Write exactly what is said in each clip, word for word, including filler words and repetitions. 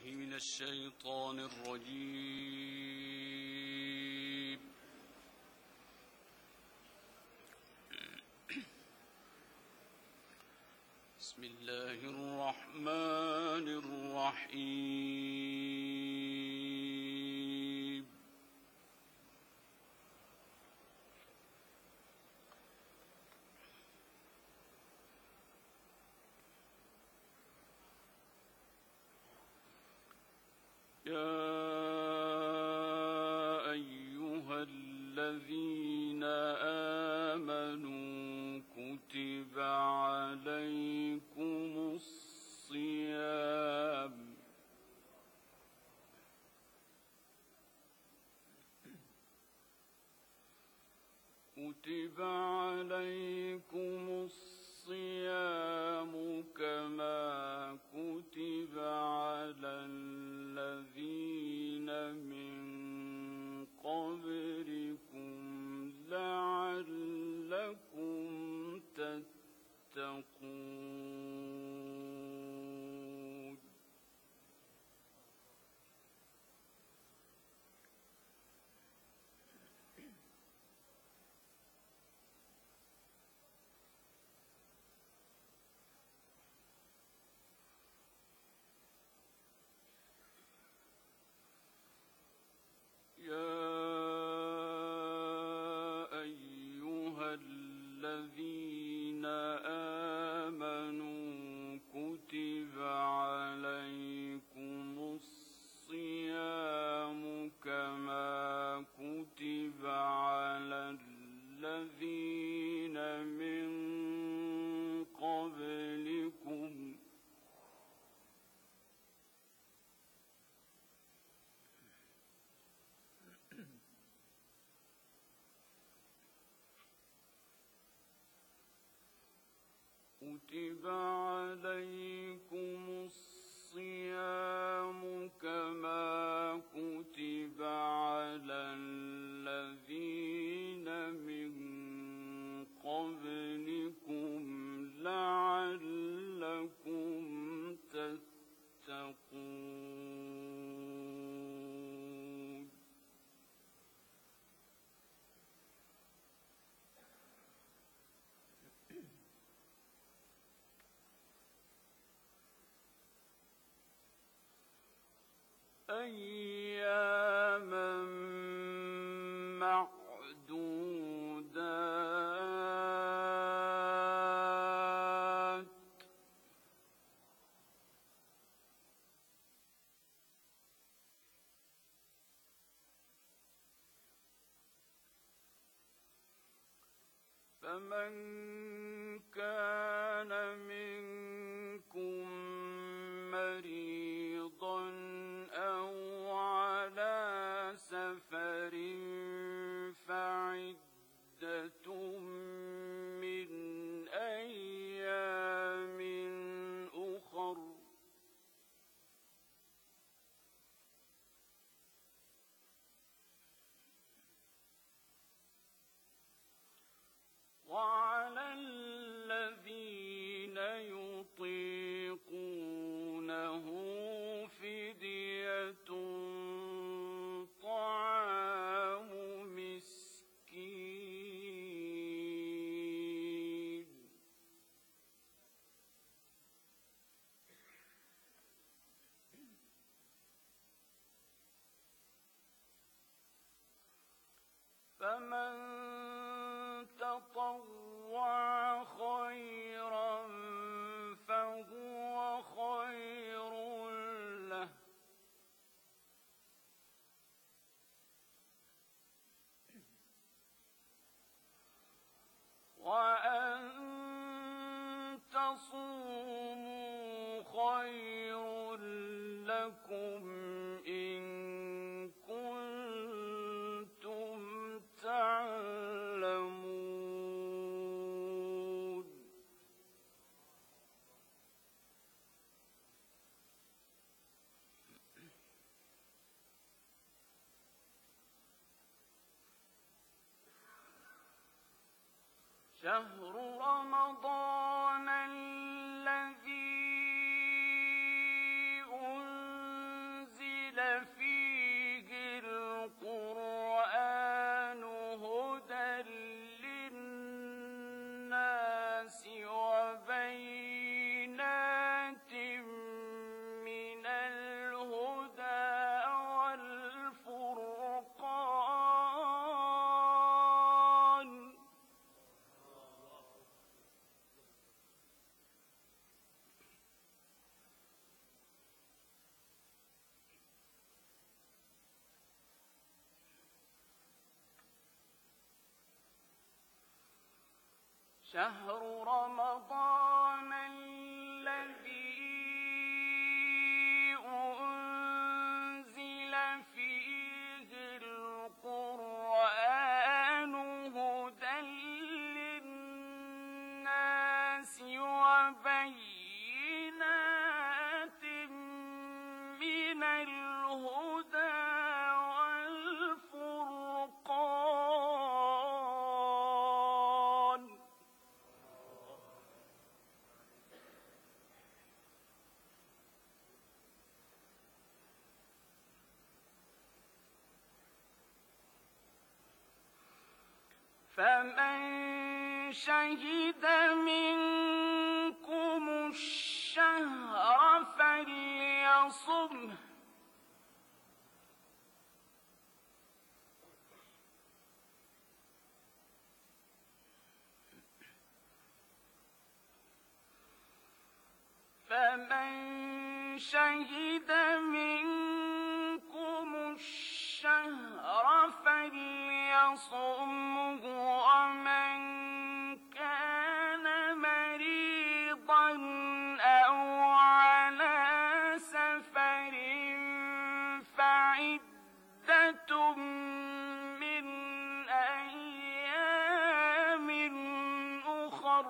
من الشيطان الرجيم. بسم الله الرحمن الرحيم. يا أيها الذين آمنوا كتب عليكم الصيام كتب عليكم الصيام كما كتب على الذين من قبلكم لعلكم تتقون. يا أيها الذين آمنوا كتب عليكم الصيام كما كتب على الذين من قبلكم كتب عليكم الصيام كما كتب على الذين من قبلكم لعلكم تتقون. أياما معدودات فمن كان منكم مريضا أو على سفر فعدة من أيام أخر وعلى الذين يطيقونه فدية طعام مسكين فمن تطوع خيرا فهو خير له وأن تصوموا خير لكم إن كنتم تعلمون. شهر رمضان الذي أنزل شهر رمضان الذي أنزل فيه القرآن هدى للناس وبينات من الهدى والفرقان. فمن شهد منكم الشهر فليصمه. فمن شهد منكم الشهر فليصمه، ومن كان مريضا أو على سفر فعدة من أيام أخر.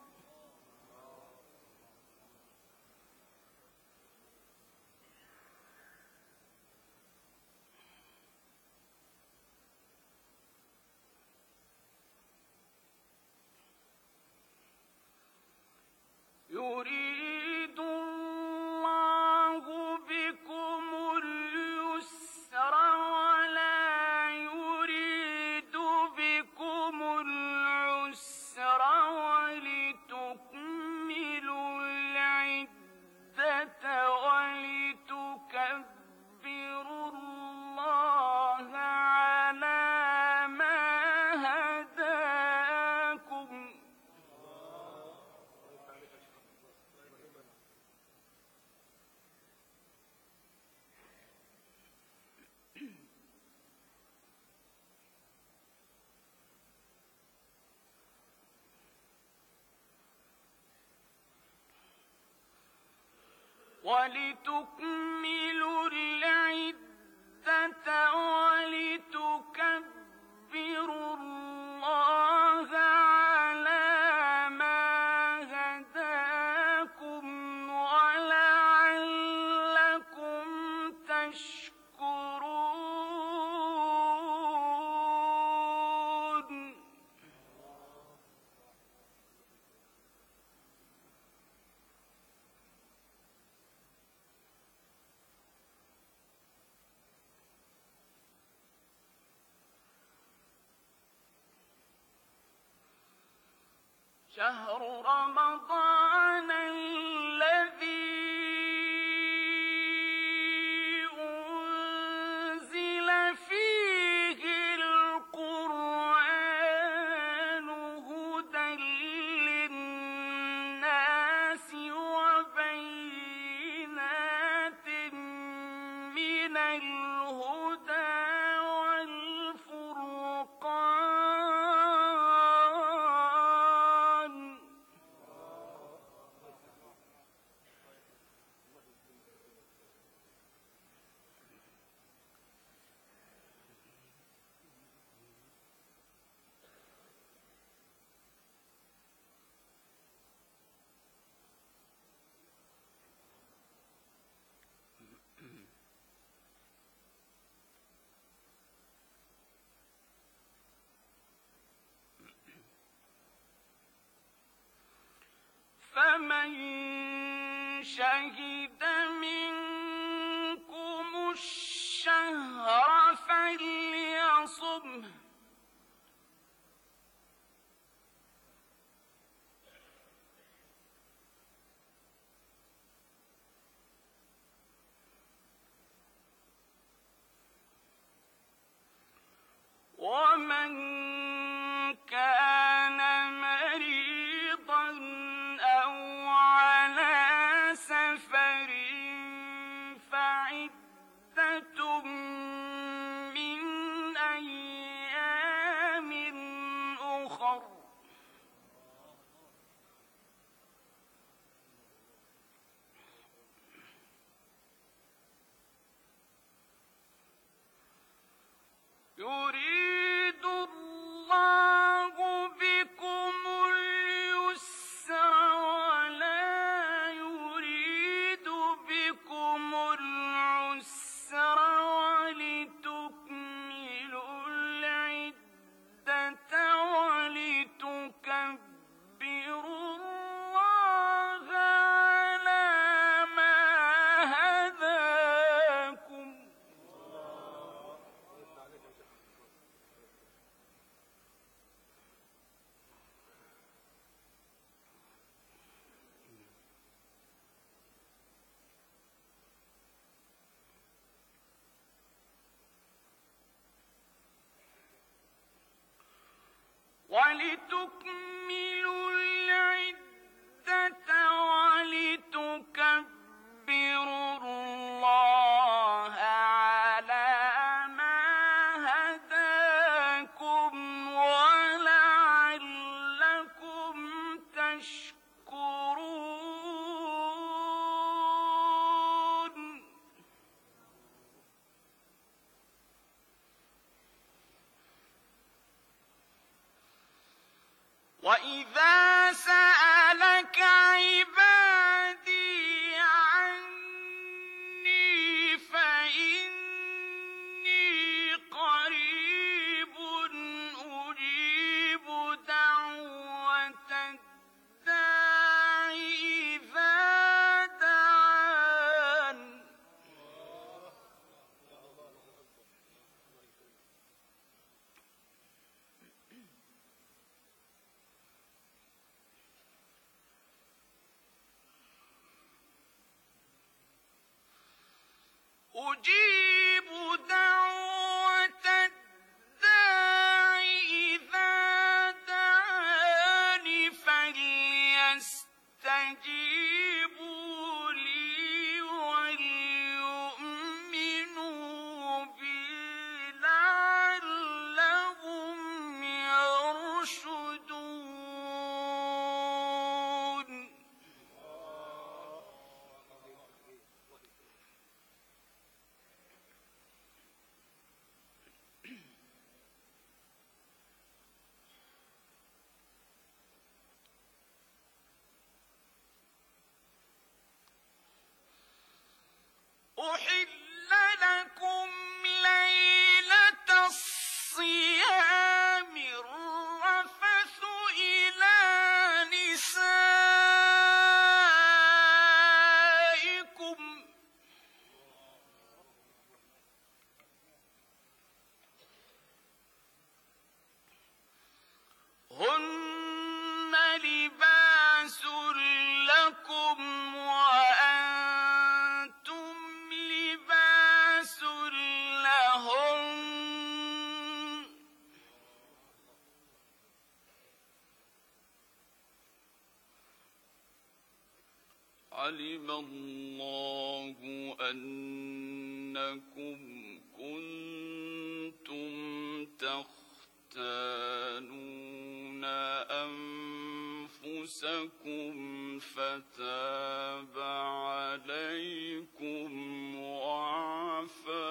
يريد الله بكم اليسر ولا يريد بكم العسر ولتكملوا العدة ولتكبروا الله على ما هداكم. ولتكملوا العدة ولتكبروا الله على ما هداكم ولعلكم تشكرون. شهر رمضان الذي أنزل فيه القرآن هدى للناس وبينات من الهدى والفرقان. فمن شهد منكم الشهر فليصمه. ومن كان مريضا أو على سفر ولتكملوا العدة ولتكبروا الله على ما هداكم ولعلكم تشكرون. وَإِذَا سَأَلَكَ عِبَادِي عَنِّي فَإِنِّي قَرِيبٌ أُجِيبُ دَعْوَةَ الدَّاعِ إِذَا دَعَانِ. أجيب دعوة الداع إذا دعان فليستجيبوا لي وليؤمنوا بي لعلهم يرشدون. أحل لكم ليلة الصيام الرفث إلى نسائكم هن لباس لكم وأنتم لباس لهن. علم الله أنكم كنتم تختانون أنفسكم فتاب عليكم وعفى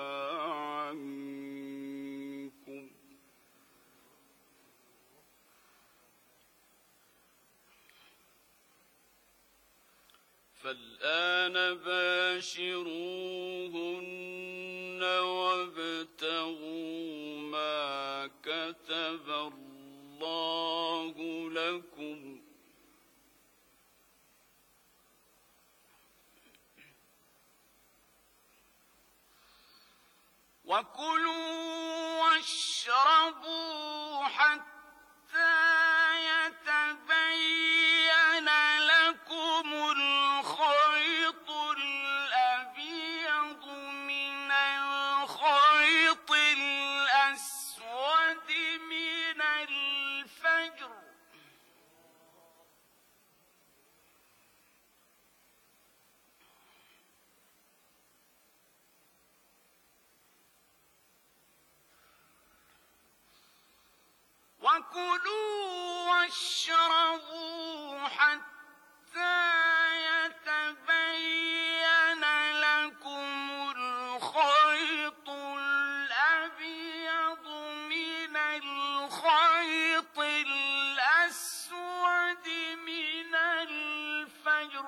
عنكم. فالآن باشروهن وابتغوا ما كتب الله لكم وكلوا واشربوا حتى يتبين لكم الخيط الأبيض من الخيط الأسود من الفجر وكلوا واشربوا حتى يتبين لكم الخيط الأبيض من الخيط الأسود من الفجر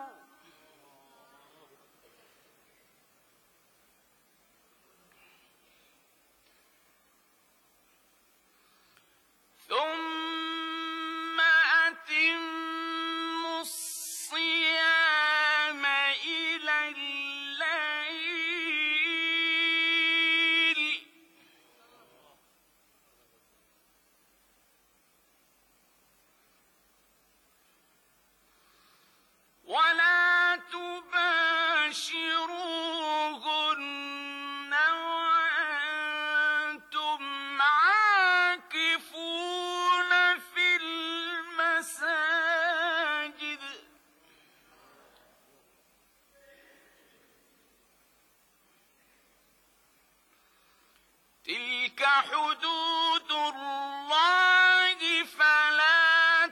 ثم أتموا الصيام تلك حدود الله فلا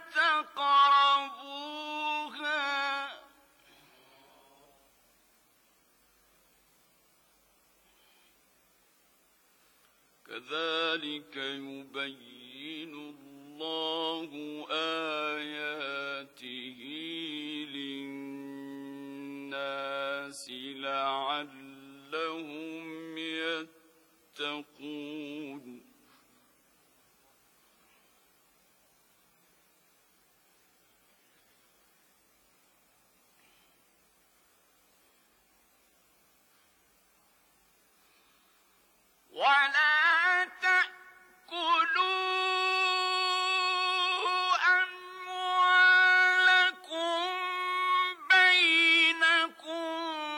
تقربوها كذلك يبين الله آياته للناس لعلهم يتقون ولا تأكلوا أموالكم بينكم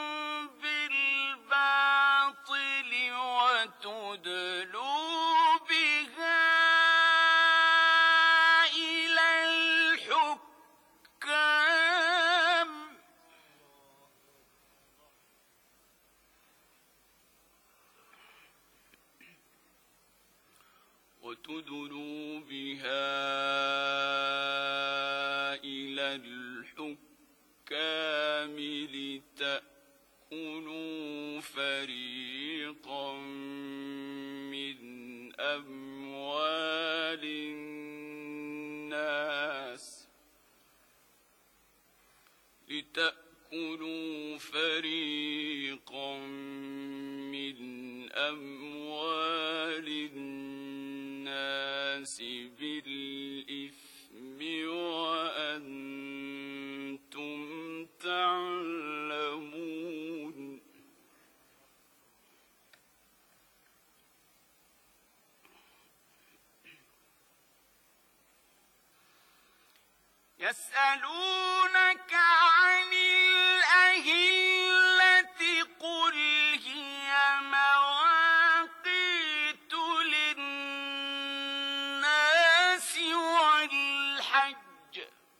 بالباطل وتدلوا بها إلى الحكام وتدلوا بها إلى الحكام لتأكلوا فريقا من أموال الناس لتأكلوا فريقا من أموال الناس بالإثم وأنتم تعلمون يسألونك عن الأهلة قل هي مواقيت للناس والحج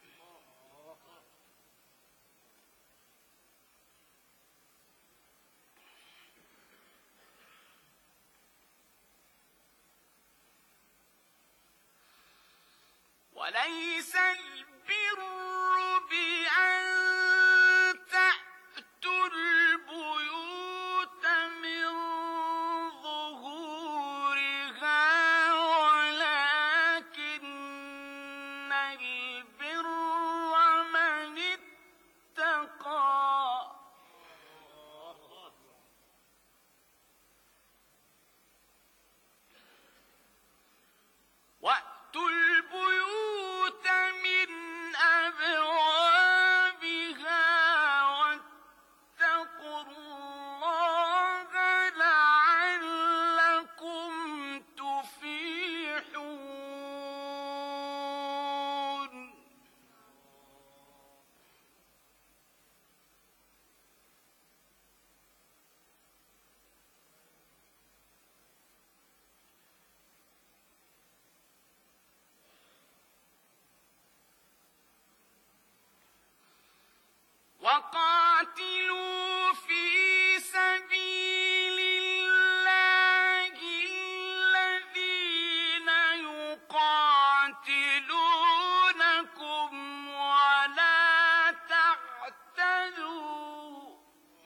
وليس البر بأن تأتوا البيوت من ظهورها ولكن البر من اتقى وأتوا البيوت من أبوابها واتقوا الله لعلكم تفلحون وقاتلوا في سبيل الله الذين يقاتلونكم ولا تعتدوا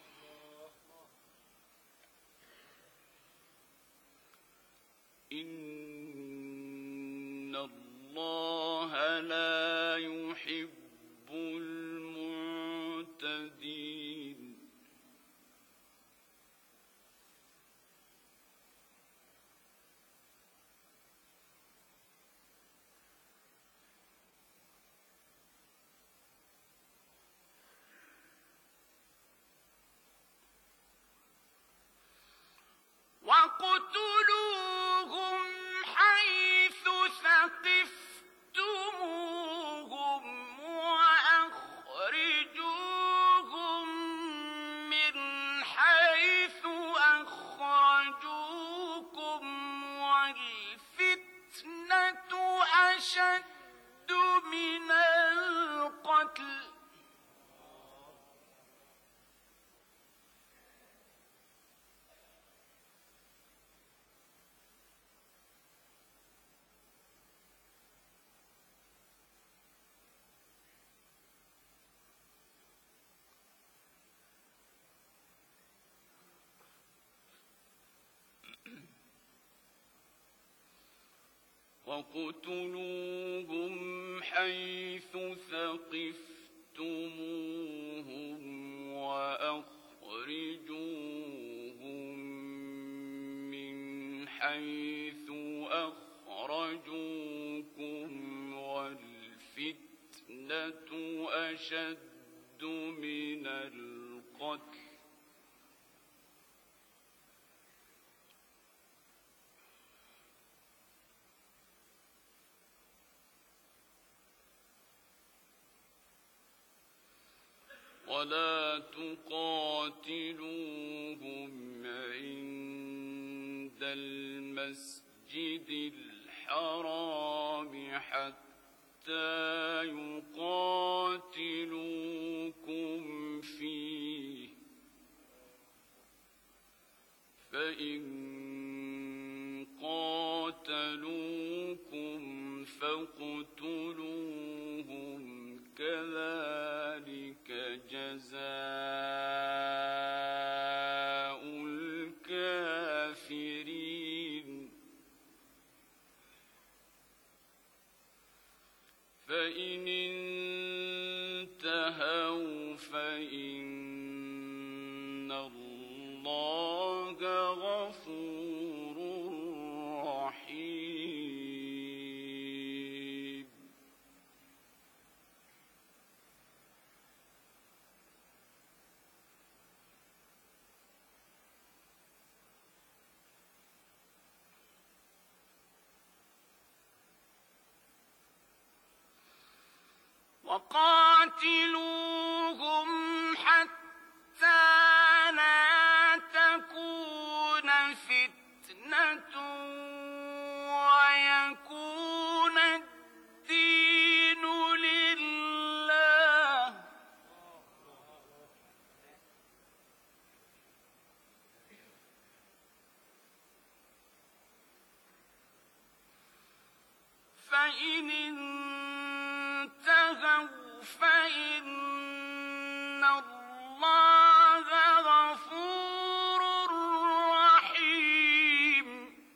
إن الله لا يحب المعتدين واقتلوهم حيث ثقفتموهم وَاقْتُلُوهُمْ حَيْثُ ثَقِفْتُمُوهُمْ وَأَخْرِجُوهُمْ مِنْ حَيْثُ أَخْرَجُوكُمْ وَالْفِتْنَةُ أَشَدُّ مِنَ الْقَتْلِ وَلَا تُقَاتِلُوهُمْ عِندَ الْمَسْجِدِ الْحَرَامِ حَتَّى يُقَاتِلُوكُمْ فِيهِ ۖ فَإِن قَاتَلُوكُمْ فَاقْتُلُوهُمْ كَذَلِكَ جَزَاءُ الْكَافِرِينَ فَإِنِ انتهوا فَإِنَّ اللَّهَ غَفُورٌ رَّحِيمٌ. وَقَاتِلُوهُمْ حَتَّى لَا تَكُونَ فِتْنَةٌ وَيَكُونَ الدِّينُ لِلَّهِ ۖ فَإِنِ فَإِنَّ اللَّهَ غَفُورٌ رَّحِيمٌ.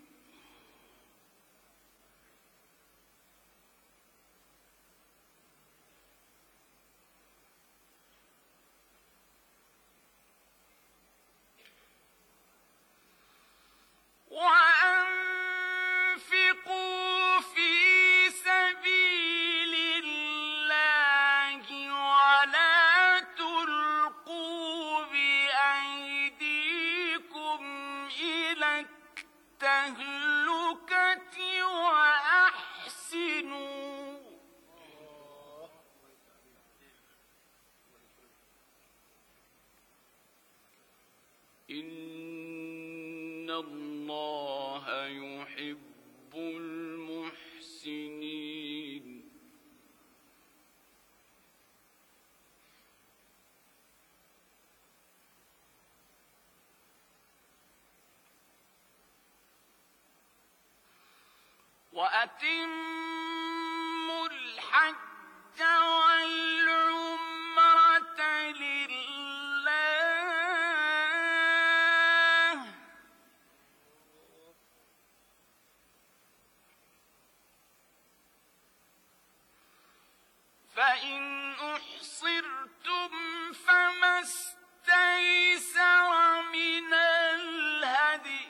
وَأَنفِقُوا فِي سَبِيلِ اللَّهِ وَلَا تُلْقُوا بِأَيْدِيكُمْ إِلَى التَّهْلُكَةِ وَأَحْسِنُوا إِنَّ اللَّهَ يُحِبُّ الْمُحْسِنِينَ. وَأَتِمُّوا الْحَجَّ وَالْعُمْرَةَ لِلَّهِ ۖ فَإِنْ أُحْصِرْتُمْ فَمَا اسْتَيْسَرَ مِنَ الْهَدْيِ ۖ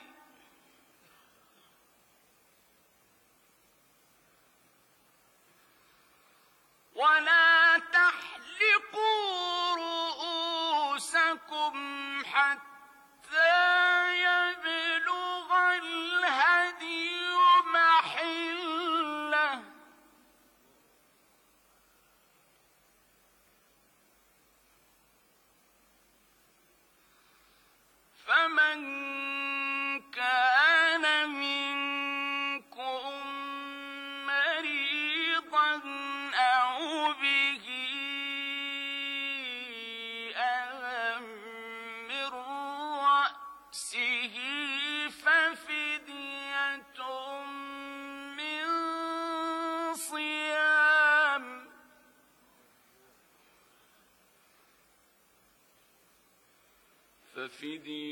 وَلَا تَحْلِقُوا رُءُوسَكُمْ حَتَّى يَبْلُغَ الْهَدْيُ مَحِلَّهُ ۚ فَمَن كَانَ مِنكُم مَّرِيضًا أَوْ بِهِ أَذًى مِّن رَّأْسِهِ فَفِدْيَةٌ مِّن صِيَامٍ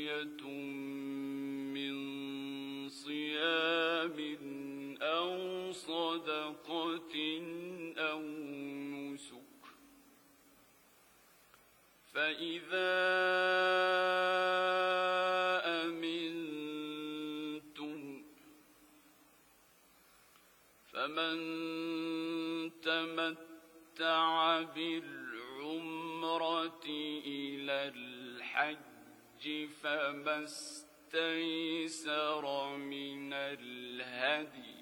فَفِدْيَةٌ مِّن صِيَامٍ أَوْ صدقة أو نسك فإذا أمنتم فمن تمتع بالعمرة إلى الحج فما استيسر من الهدي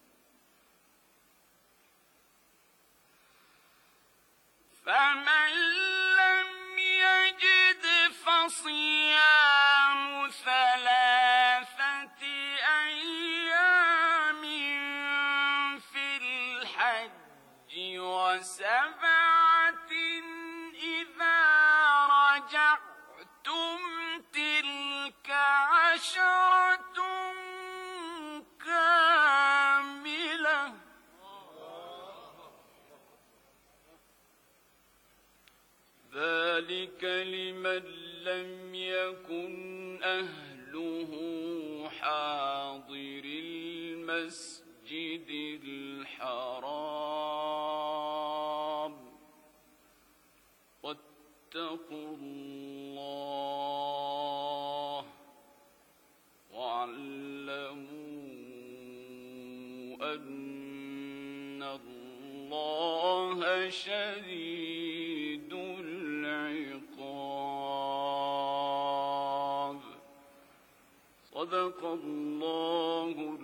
فمن لم يجد فصيام ثلاثة أيام في الحج وسبعة إذا رجعتم تلك عشرة كاملة ذلك لمن لم يكن أهله حاضر المسجد الحرام واتقوا الله واعلموا أن الله شديد العقاب. صدق الله